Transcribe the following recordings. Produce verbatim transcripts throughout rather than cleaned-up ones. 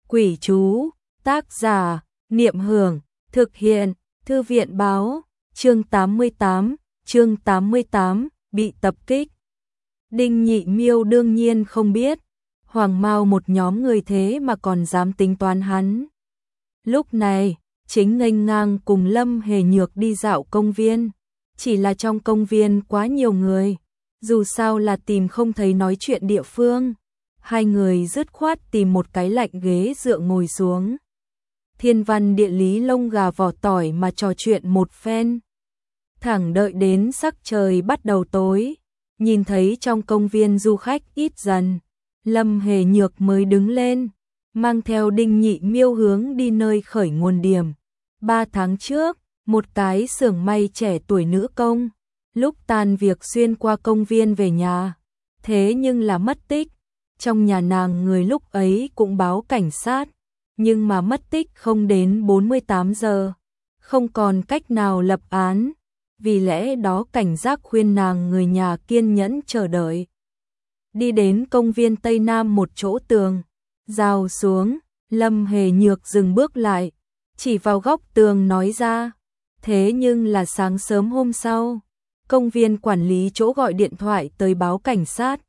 Quỷ chú, tác giả, Niệm Hưởng, thực hiện, Thư viện báo, chương tám mươi tám, chương tám mươi tám, bị tập kích. Đinh Nhị Miêu đương nhiên không biết, Hoàng Mao một nhóm người thế mà còn dám tính toán hắn. Lúc này, chính nghênh ngang cùng Lâm Hề Nhược đi dạo công viên, chỉ là trong công viên quá nhiều người, dù sao là tìm không thấy nói chuyện địa phương. Hai người dứt khoát tìm một cái lạnh ghế dựa ngồi xuống. Thiên văn địa lý lông gà vỏ tỏi mà trò chuyện một phen. Thẳng đợi đến sắc trời bắt đầu tối, nhìn thấy trong công viên du khách ít dần, Lâm Hề Nhược mới đứng lên, mang theo Đinh Nhị Miêu hướng đi nơi khởi nguồn điểm. Ba tháng trước, một cái xưởng may trẻ tuổi nữ công, lúc tan việc xuyên qua công viên về nhà, thế nhưng là mất tích. Trong nhà nàng người lúc ấy cũng báo cảnh sát, nhưng mà mất tích không đến bốn mươi tám giờ, không còn cách nào lập án, vì lẽ đó cảnh giác khuyên nàng người nhà kiên nhẫn chờ đợi. Đi đến công viên Tây Nam một chỗ tường, rào xuống, Lâm Hề Nhược dừng bước lại, chỉ vào góc tường nói ra, thế nhưng là sáng sớm hôm sau, công viên quản lý chỗ gọi điện thoại tới báo cảnh sát.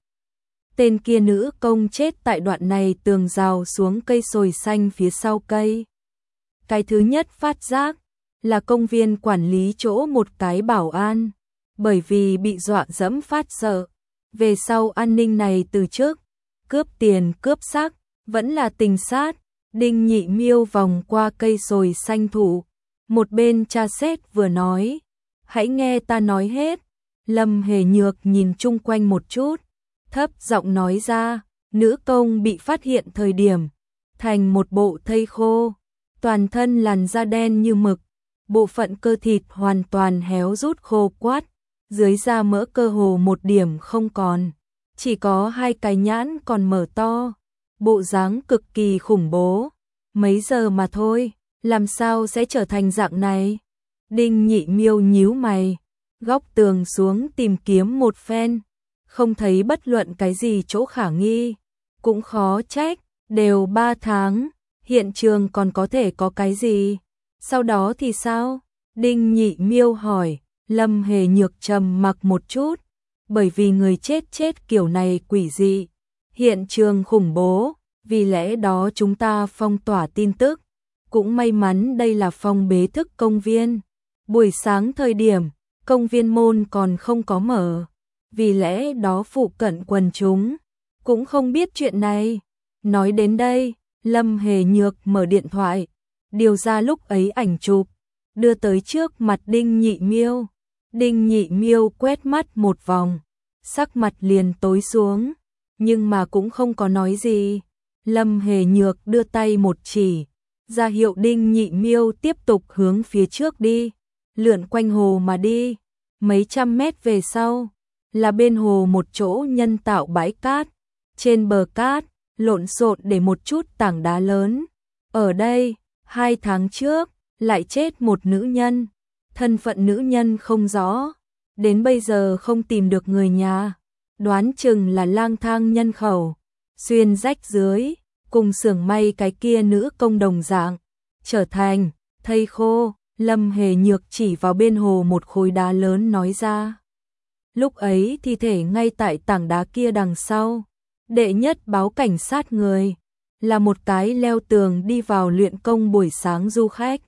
Tên kia nữ công chết tại đoạn này tường rào xuống cây sồi xanh phía sau cây. Cái thứ nhất phát giác là công viên quản lý chỗ một cái bảo an, bởi vì bị dọa dẫm phát sợ. Về sau an ninh này từ trước, cướp tiền cướp xác, vẫn là tình sát. Đinh Nhị Miêu vòng qua cây sồi xanh thủ, một bên tra xét vừa nói, hãy nghe ta nói hết. Lâm Hề Nhược nhìn chung quanh một chút, thấp giọng nói ra, nữ công bị phát hiện thời điểm, thành một bộ thây khô, toàn thân làn da đen như mực, bộ phận cơ thịt hoàn toàn héo rút khô quắt, dưới da mỡ cơ hồ một điểm không còn, chỉ có hai cái nhãn còn mở to, bộ dáng cực kỳ khủng bố. Mấy giờ mà thôi, làm sao sẽ trở thành dạng này? Đinh Nhị Miêu nhíu mày, góc tường xuống tìm kiếm một phen, không thấy bất luận cái gì chỗ khả nghi, cũng khó trách, đều ba tháng, hiện trường còn có thể có cái gì? Sau đó thì sao? Đinh Nhị Miêu hỏi. Lâm Hề Nhược trầm mặc một chút, bởi vì người chết chết kiểu này quỷ dị, hiện trường khủng bố, vì lẽ đó chúng ta phong tỏa tin tức. Cũng may mắn đây là phòng bế thức công viên, buổi sáng thời điểm, công viên môn còn không có mở, vì lẽ đó phụ cận quần chúng cũng không biết chuyện này. Nói đến đây, Lâm Hề Nhược mở điện thoại, điều ra lúc ấy ảnh chụp, đưa tới trước mặt Đinh Nhị Miêu. Đinh Nhị Miêu quét mắt một vòng, sắc mặt liền tối xuống, nhưng mà cũng không có nói gì. Lâm Hề Nhược đưa tay một chỉ, ra hiệu Đinh Nhị Miêu tiếp tục hướng phía trước đi, lượn quanh hồ mà đi. Mấy trăm mét về sau, là bên hồ một chỗ nhân tạo bãi cát, trên bờ cát, lộn xộn để một chút tảng đá lớn. Ở đây, hai tháng trước, lại chết một nữ nhân. Thân phận nữ nhân không rõ, đến bây giờ không tìm được người nhà, đoán chừng là lang thang nhân khẩu, xuyên rách dưới, cùng xưởng may cái kia nữ công đồng dạng, trở thành thây khô. Lâm Hề Nhược chỉ vào bên hồ một khối đá lớn nói ra. Lúc ấy thi thể ngay tại tảng đá kia đằng sau, đệ nhất báo cảnh sát người, là một cái leo tường đi vào luyện công buổi sáng du khách.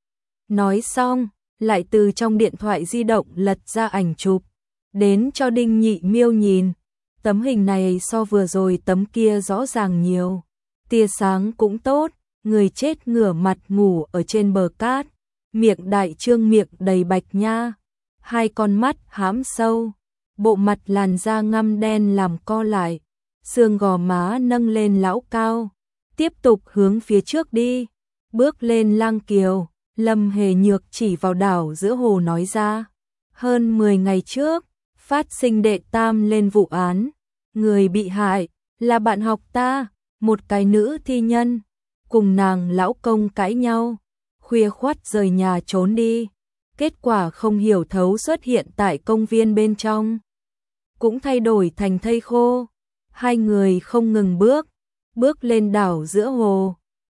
Nói xong, lại từ trong điện thoại di động lật ra ảnh chụp, đến cho Đinh Nhị Miêu nhìn. Tấm hình này so vừa rồi tấm kia rõ ràng nhiều, tia sáng cũng tốt, người chết ngửa mặt ngủ ở trên bờ cát, miệng đại trương, miệng đầy bạch nha, hai con mắt hãm sâu, bộ mặt làn da ngăm đen làm co lại, xương gò má nâng lên lão cao, tiếp tục hướng phía trước đi, bước lên lang kiều. Lâm Hề Nhược chỉ vào đảo giữa hồ nói ra, hơn mười ngày trước, phát sinh đệ tam lên vụ án, người bị hại là bạn học ta, một cái nữ thi nhân, cùng nàng lão công cãi nhau, khuya khoắt rời nhà trốn đi, kết quả không hiểu thấu xuất hiện tại công viên bên trong, cũng thay đổi thành thây khô. Hai người không ngừng bước, bước lên đảo giữa hồ,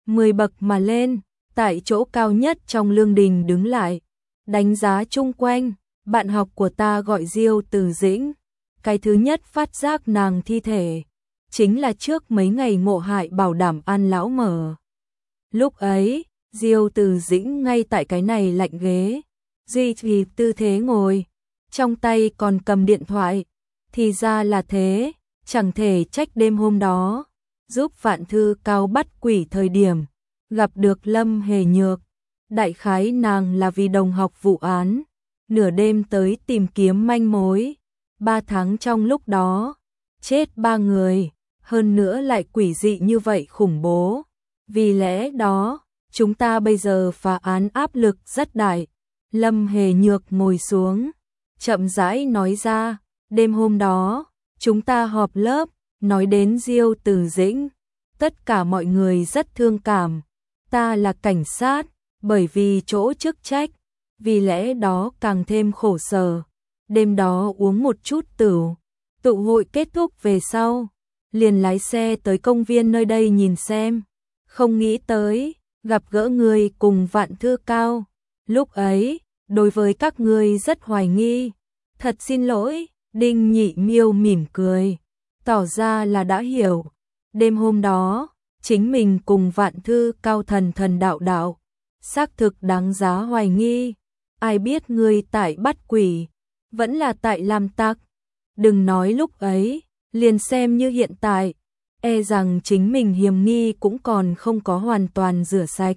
mười bậc mà lên, tại chỗ cao nhất trong lương đình đứng lại, đánh giá chung quanh, bạn học của ta gọi Diêu Từ Dĩnh, cái thứ nhất phát giác nàng thi thể, chính là trước mấy ngày ngộ hại bảo đảm An lão mở. Lúc ấy, Diêu Từ Dĩnh ngay tại cái này lạnh ghế, duy trì tư thế ngồi, trong tay còn cầm điện thoại, thì ra là thế, chẳng thể trách đêm hôm đó, giúp Vạn Thư Cao bắt quỷ thời điểm, gặp được Lâm Hề Nhược, đại khái nàng là vì đồng học vụ án, nửa đêm tới tìm kiếm manh mối, ba tháng trong lúc đó, chết ba người, hơn nữa lại quỷ dị như vậy khủng bố, vì lẽ đó, chúng ta bây giờ phá án áp lực rất đại. Lâm Hề Nhược ngồi xuống, chậm rãi nói ra, đêm hôm đó, chúng ta họp lớp, nói đến Diêu Từ Dĩnh, tất cả mọi người rất thương cảm, ta là cảnh sát, bởi vì chỗ chức trách, vì lẽ đó càng thêm khổ sở. Đêm đó uống một chút tửu, tụ hội kết thúc về sau, liền lái xe tới công viên nơi đây nhìn xem, không nghĩ tới, gặp gỡ người cùng Vạn Thư Cao, lúc ấy, đối với các ngươi rất hoài nghi, thật xin lỗi, Đinh Nhị Miêu mỉm cười, tỏ ra là đã hiểu, đêm hôm đó, chính mình cùng Vạn Thư Cao thần thần đạo đạo, xác thực đáng giá hoài nghi, ai biết ngươi tại bắt quỷ, vẫn là tại làm tặc, đừng nói lúc ấy, liền xem như hiện tại, e rằng chính mình hiểm nghi cũng còn không có hoàn toàn rửa sạch.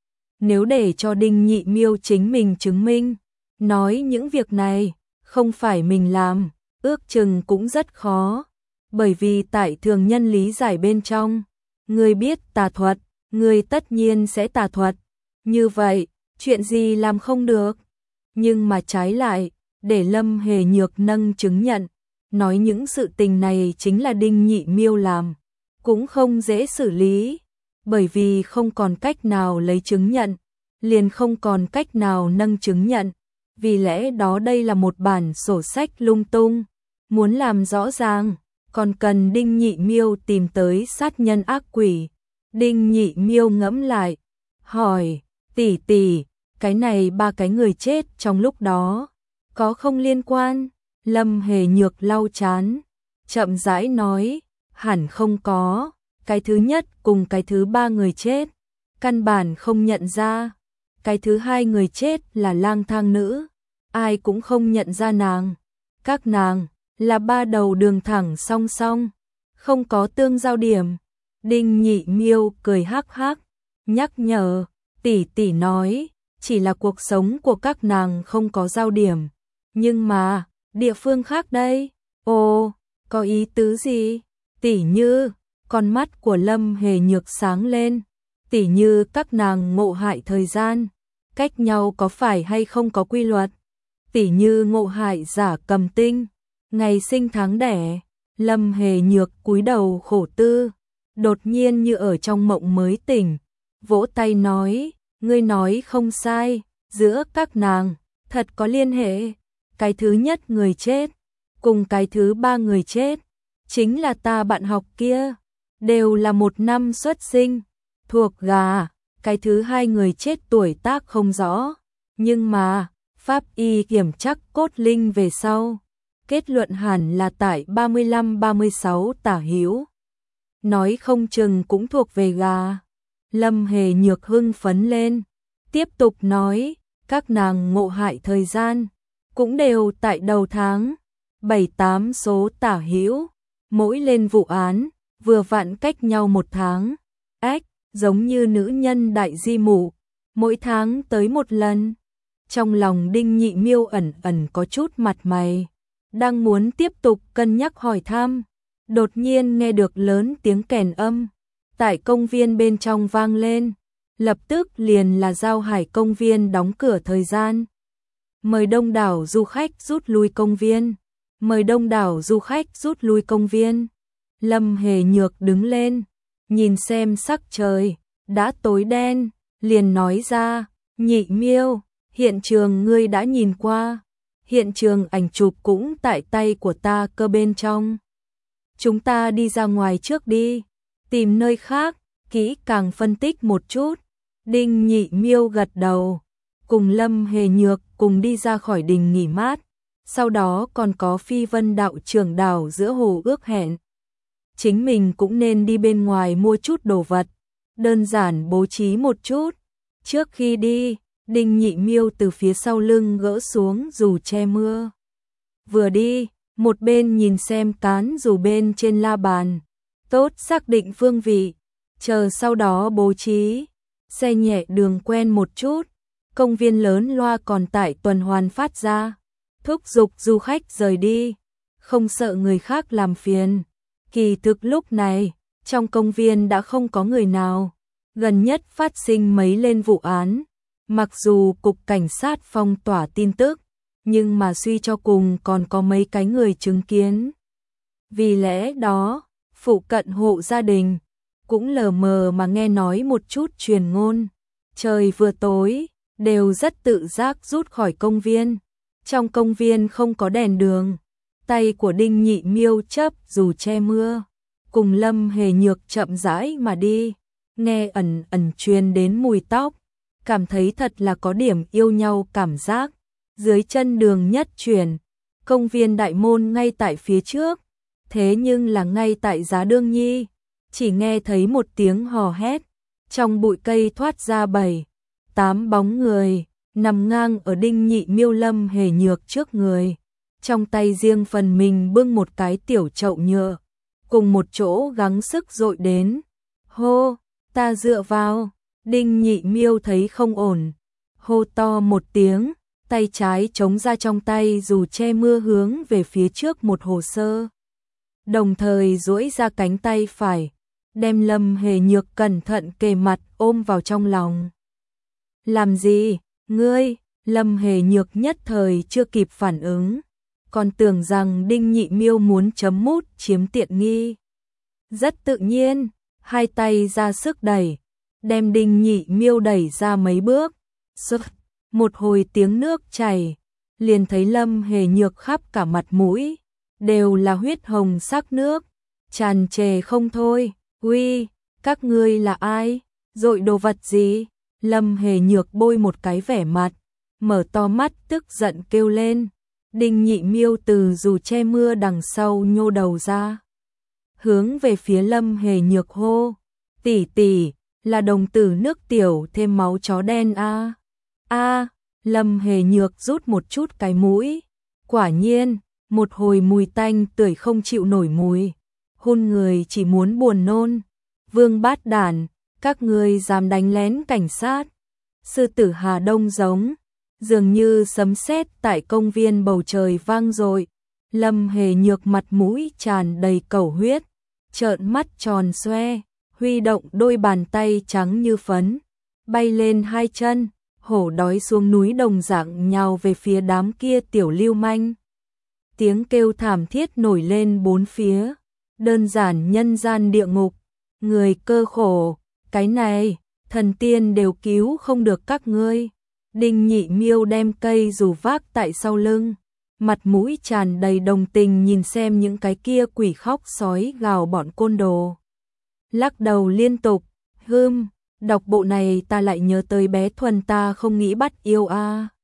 Nếu để cho Đinh Nhị Miêu chính mình chứng minh, nói những việc này, không phải mình làm, ước chừng cũng rất khó, bởi vì tại thường nhân lý giải bên trong, người biết tà thuật, người tất nhiên sẽ tà thuật, như vậy, chuyện gì làm không được, nhưng mà trái lại, để Lâm Hề Nhược nâng chứng nhận, nói những sự tình này chính là Đinh Nhị Miêu làm, cũng không dễ xử lý, bởi vì không còn cách nào lấy chứng nhận, liền không còn cách nào nâng chứng nhận, vì lẽ đó đây là một bản sổ sách lung tung, muốn làm rõ ràng, còn cần Đinh Nhị Miêu tìm tới sát nhân ác quỷ. Đinh Nhị Miêu ngẫm lại, hỏi, tỷ tỷ, cái này ba cái người chết trong lúc đó, có không liên quan? Lâm Hề Nhược lau chán, chậm rãi nói, hẳn không có, cái thứ nhất cùng cái thứ ba người chết, căn bản không nhận ra, cái thứ hai người chết là lang thang nữ, ai cũng không nhận ra nàng, các nàng là ba đầu đường thẳng song song, không có tương giao điểm. Đinh Nhị Miêu cười hắc hắc, nhắc nhở, tỷ tỷ nói, chỉ là cuộc sống của các nàng không có giao điểm, nhưng mà, địa phương khác đây, ồ, có ý tứ gì? Tỷ như, con mắt của Lâm Hề Nhược sáng lên, tỷ như các nàng ngộ hại thời gian, cách nhau có phải hay không có quy luật, tỷ như ngộ hại giả cầm tinh, ngày sinh tháng đẻ. Lâm Hề Nhược cúi đầu khổ tư, đột nhiên như ở trong mộng mới tỉnh, vỗ tay nói, ngươi nói không sai, giữa các nàng, thật có liên hệ, cái thứ nhất người chết, cùng cái thứ ba người chết, chính là ta bạn học kia, đều là một năm xuất sinh, thuộc gà, cái thứ hai người chết tuổi tác không rõ, nhưng mà, pháp y kiểm chắc cốt linh về sau, kết luận hẳn là tại ba mươi lăm ba mươi sáu tả hữu. Nói không chừng cũng thuộc về gà. Lâm Hề Nhược hưng phấn lên, tiếp tục nói, các nàng ngộ hại thời gian, cũng đều tại đầu tháng, bảy tám số tả hữu, mỗi lên vụ án, vừa vặn cách nhau một tháng, ách, giống như nữ nhân đại di mụ, mỗi tháng tới một lần. Trong lòng Đinh Nhị Miêu ẩn ẩn có chút mặt mày, đang muốn tiếp tục cân nhắc hỏi thăm, đột nhiên nghe được lớn tiếng kèn âm, tại công viên bên trong vang lên, lập tức liền là Giao Hải công viên đóng cửa thời gian. Mời đông đảo du khách rút lui công viên, mời đông đảo du khách rút lui công viên. Lâm Hề Nhược đứng lên, nhìn xem sắc trời, đã tối đen, liền nói ra, Nhị Miêu, hiện trường ngươi đã nhìn qua, hiện trường ảnh chụp cũng tại tay của ta cơ bên trong. Chúng ta đi ra ngoài trước đi, tìm nơi khác, kỹ càng phân tích một chút. Đinh Nhị Miêu gật đầu, cùng Lâm Hề Nhược cùng đi ra khỏi đình nghỉ mát. Sau đó còn có Phi Vân đạo trưởng đảo giữa hồ ước hẹn. Chính mình cũng nên đi bên ngoài mua chút đồ vật, đơn giản bố trí một chút. Trước khi đi, Đinh Nhị Miêu từ phía sau lưng gỡ xuống dù che mưa. Vừa đi, một bên nhìn xem cán dù bên trên la bàn. Tốt xác định phương vị, chờ sau đó bố trí. Xe nhẹ đường quen một chút, công viên lớn loa còn tại tuần hoàn phát ra. Thúc giục du khách rời đi, không sợ người khác làm phiền. Kỳ thực lúc này, trong công viên đã không có người nào. Gần nhất phát sinh mấy lên vụ án. Mặc dù cục cảnh sát phong tỏa tin tức, nhưng mà suy cho cùng còn có mấy cái người chứng kiến. Vì lẽ đó, phụ cận hộ gia đình cũng lờ mờ mà nghe nói một chút truyền ngôn. Trời vừa tối, đều rất tự giác rút khỏi công viên. Trong công viên không có đèn đường. Tay của Đinh Nhị Miêu chấp dù che mưa, cùng Lâm Hề Nhược chậm rãi mà đi, nghe ẩn ẩn truyền đến mùi tóc, cảm thấy thật là có điểm yêu nhau cảm giác. Dưới chân đường nhất chuyển, công viên đại môn ngay tại phía trước, thế nhưng là ngay tại Giá Đương Nhi, chỉ nghe thấy một tiếng hò hét, trong bụi cây thoát ra bảy, tám bóng người, nằm ngang ở Đinh Nhị Miêu Lâm Hề Nhược trước người. Trong tay riêng phần mình bưng một cái tiểu chậu nhựa, cùng một chỗ gắng sức dội đến. Hô, ta dựa vào. Đinh Nhị Miêu thấy không ổn, hô to một tiếng, tay trái chống ra trong tay dù che mưa hướng về phía trước một hồ sơ. Đồng thời duỗi ra cánh tay phải, đem Lâm Hề Nhược cẩn thận kề mặt ôm vào trong lòng. Làm gì, ngươi? Lâm Hề Nhược nhất thời chưa kịp phản ứng, còn tưởng rằng Đinh Nhị Miêu muốn chấm mút chiếm tiện nghi. Rất tự nhiên, hai tay ra sức đẩy, đem Đinh Nhị Miêu đẩy ra mấy bước. Sức, một hồi tiếng nước chảy, liền thấy Lâm Hề Nhược khắp cả mặt mũi, đều là huyết hồng sắc nước, tràn trề không thôi. Uy, các ngươi là ai? Dội đồ vật gì? Lâm Hề Nhược bôi một cái vẻ mặt, mở to mắt tức giận kêu lên. Đinh Nhị Miêu từ dù che mưa đằng sau nhô đầu ra, hướng về phía Lâm Hề Nhược hô, tỷ tỷ, là đồng tử nước tiểu thêm máu chó đen a. A, Lâm Hề Nhược rút một chút cái mũi, quả nhiên, một hồi mùi tanh tưởi không chịu nổi mùi, hôn người chỉ muốn buồn nôn. Vương bát đản, các ngươi dám đánh lén cảnh sát. Sư tử Hà Đông giống, dường như sấm sét tại công viên bầu trời vang dội. Lâm Hề Nhược mặt mũi tràn đầy cầu huyết, trợn mắt tròn xoe, huy động đôi bàn tay trắng như phấn, bay lên hai chân, hổ đói xuống núi đồng dạng nhào về phía đám kia tiểu lưu manh. Tiếng kêu thảm thiết nổi lên bốn phía, đơn giản nhân gian địa ngục, người cơ khổ, cái này, thần tiên đều cứu không được các ngươi. Đinh Nhị Miêu đem cây dù vác tại sau lưng, mặt mũi tràn đầy đồng tình nhìn xem những cái kia quỷ khóc sói gào bọn côn đồ. Lắc đầu liên tục, hưm, đọc bộ này ta lại nhớ tới bé Thuần ta không nghĩ bắt yêu a.